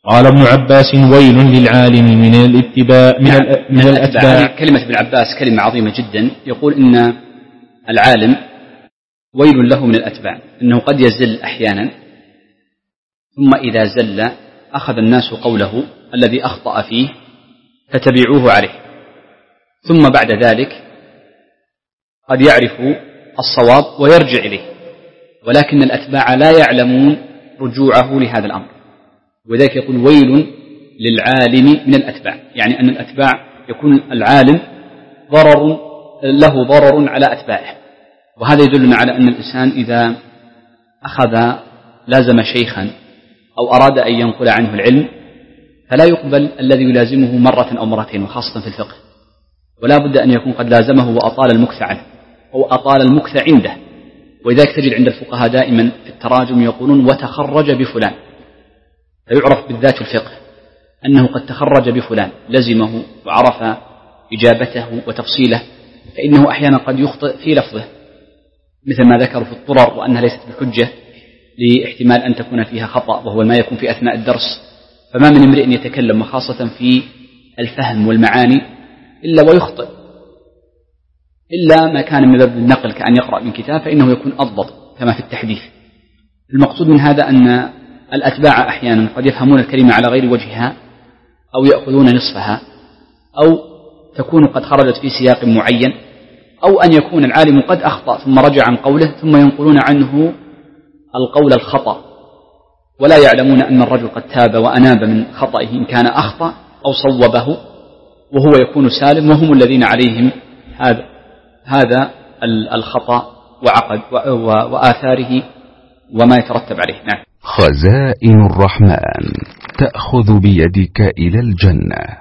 قال ابن عباس: ويل للعالم من الاتباع من الأتباع. كلمة ابن عباس كلمة عظيمة جدا. يقول إن العالم ويل له من الأتباع، إنه قد يزل أحيانا، ثم إذا زل أخذ الناس قوله الذي أخطأ فيه فتبعوه عليه، ثم بعد ذلك قد يعرف الصواب ويرجع إليه، ولكن الأتباع لا يعلمون رجوعه لهذا الأمر. وذلك يقول: ويل للعالم من الأتباع، يعني أن الأتباع يكون العالم له ضرر على أتباعه. وهذا يدلنا على أن الإنسان إذا لازم شيخا أو أراد أن ينقل عنه العلم فلا يقبل الذي يلازمه مرة أو مرتين، وخاصة في الفقه، ولا بد أن يكون قد لازمه وأطال المكث عنه أو أطال المكث عنده. ولذلك تجد عند الفقهاء دائما في التراجم يقولون: وتخرج بفلان، فيعرف بالذات الفقه أنه قد تخرج بفلان، لزمه وعرف إجابته وتفصيله، فإنه أحيانا قد يخطئ في لفظه مثل ما ذكروا في الطرر، وأنها ليست بحجة لاحتمال أن تكون فيها خطأ، وهو ما يكون في أثناء الدرس. فما من امرئ يتكلم وخاصة في الفهم والمعاني إلا ويخطئ، إلا ما كان من باب النقل كأن يقرأ من كتاب، فإنه يكون أضبط كما في التحديث. المقصود من هذا أن الأتباع أحيانا قد يفهمون الكلمة على غير وجهها، أو يأخذون نصفها، أو تكون قد خرجت في سياق معين، أو أن يكون العالم قد أخطأ ثم رجع عن قوله ثم ينقلون عنه القول الخطأ، ولا يعلمون أن الرجل قد تاب وأناب من خطئه إن كان أخطأ أو صوبه، وهو يكون سالم، وهم الذين عليهم هذا الخطأ وآثاره وما يترتب عليه. نعم. خزائن الرحمن تأخذ بيدك إلى الجنة.